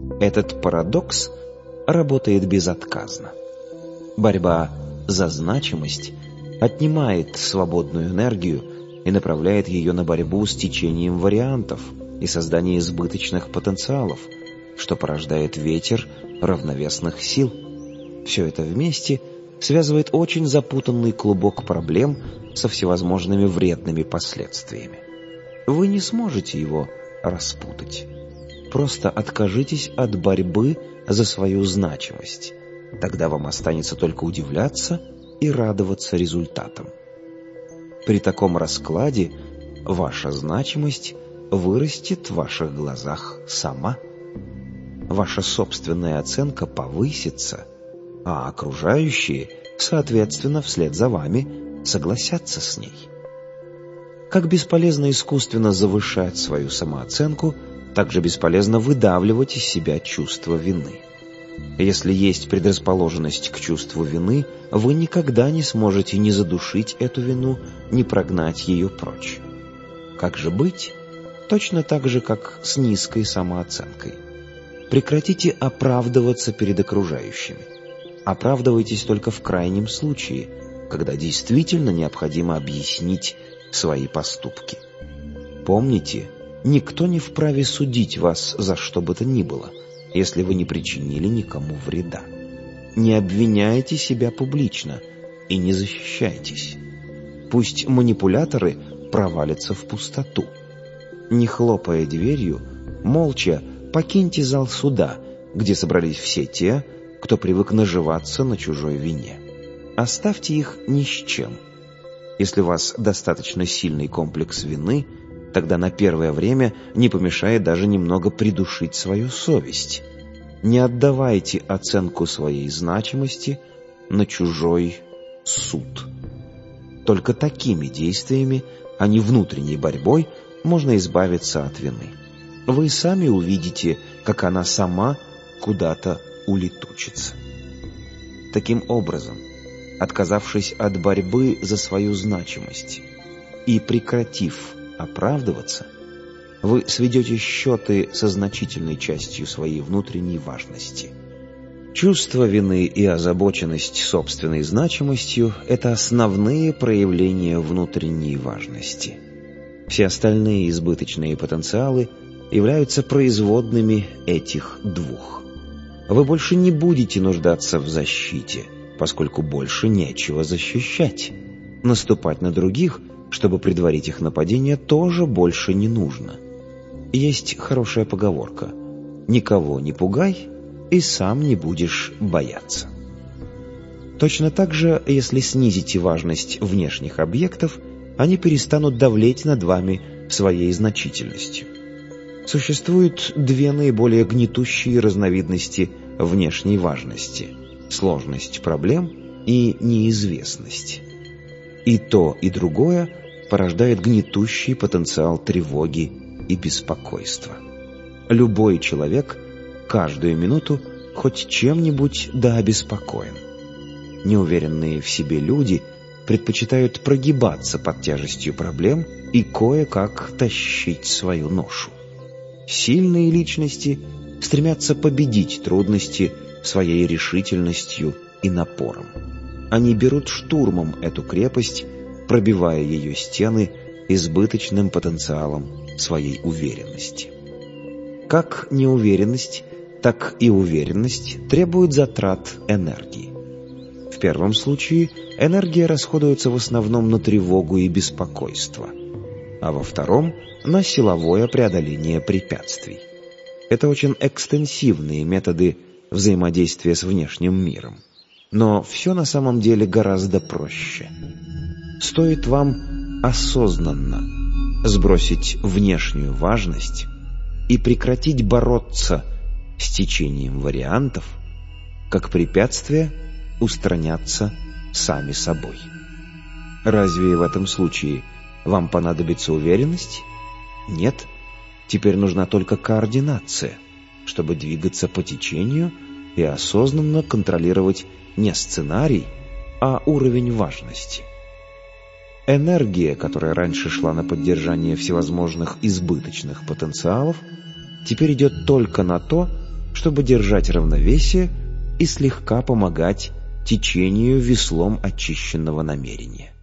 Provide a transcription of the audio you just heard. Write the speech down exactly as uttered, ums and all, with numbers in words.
Этот парадокс работает безотказно. Борьба за значимость отнимает свободную энергию и направляет ее на борьбу с течением вариантов и создание избыточных потенциалов, что порождает ветер равновесных сил. Все это вместе связывает очень запутанный клубок проблем со всевозможными вредными последствиями. Вы не сможете его распутать. Просто откажитесь от борьбы за свою значимость. Тогда вам останется только удивляться и радоваться результатам. При таком раскладе ваша значимость вырастет в ваших глазах сама. Ваша собственная оценка повысится, а окружающие, соответственно, вслед за вами согласятся с ней. Как бесполезно искусственно завышать свою самооценку, так же бесполезно выдавливать из себя чувство вины. Если есть предрасположенность к чувству вины, вы никогда не сможете ни задушить эту вину, ни прогнать ее прочь. Как же быть? Точно так же, как с низкой самооценкой. Прекратите оправдываться перед окружающими. Оправдывайтесь только в крайнем случае, когда действительно необходимо объяснить свои поступки. Помните, никто не вправе судить вас за что бы то ни было, если вы не причинили никому вреда. Не обвиняйте себя публично и не защищайтесь. Пусть манипуляторы провалятся в пустоту. Не хлопая дверью, молча покиньте зал суда, где собрались все те, кто привык наживаться на чужой вине. Оставьте их ни с чем. Если у вас достаточно сильный комплекс вины, тогда на первое время не помешает даже немного придушить свою совесть. Не отдавайте оценку своей значимости на чужой суд. Только такими действиями, а не внутренней борьбой, можно избавиться от вины. Вы сами увидите, как она сама куда-то улетучится. Таким образом, отказавшись от борьбы за свою значимость и прекратив оправдываться, вы сведете счеты со значительной частью своей внутренней важности. Чувство вины и озабоченность собственной значимостью – это основные проявления внутренней важности. Все остальные избыточные потенциалы являются производными этих двух. Вы больше не будете нуждаться в защите, поскольку больше нечего защищать. Наступать на других, чтобы предварить их нападение, тоже больше не нужно. Есть хорошая поговорка: «Никого не пугай, и сам не будешь бояться». Точно так же, если снизите важность внешних объектов, они перестанут давлеть над вами своей значительностью. Существуют две наиболее гнетущие разновидности внешней важности – сложность проблем и неизвестность. И то, и другое порождает гнетущий потенциал тревоги и беспокойства. Любой человек каждую минуту хоть чем-нибудь да обеспокоен. Неуверенные в себе люди предпочитают прогибаться под тяжестью проблем и кое-как тащить свою ношу. Сильные личности стремятся победить трудности своей решительностью и напором. Они берут штурмом эту крепость, пробивая ее стены избыточным потенциалом своей уверенности. Как неуверенность, так и уверенность требуют затрат энергии. В первом случае энергия расходуется в основном на тревогу и беспокойство, а во втором – на силовое преодоление препятствий. Это очень экстенсивные методы взаимодействия с внешним миром. Но все на самом деле гораздо проще. Стоит вам осознанно сбросить внешнюю важность и прекратить бороться с течением вариантов, как препятствия устранятся сами собой. Разве в этом случае вам понадобится уверенность? Нет, теперь нужна только координация, чтобы двигаться по течению и осознанно контролировать не сценарий, а уровень важности. Энергия, которая раньше шла на поддержание всевозможных избыточных потенциалов, теперь идет только на то, чтобы держать равновесие и слегка помогать течению веслом очищенного намерения.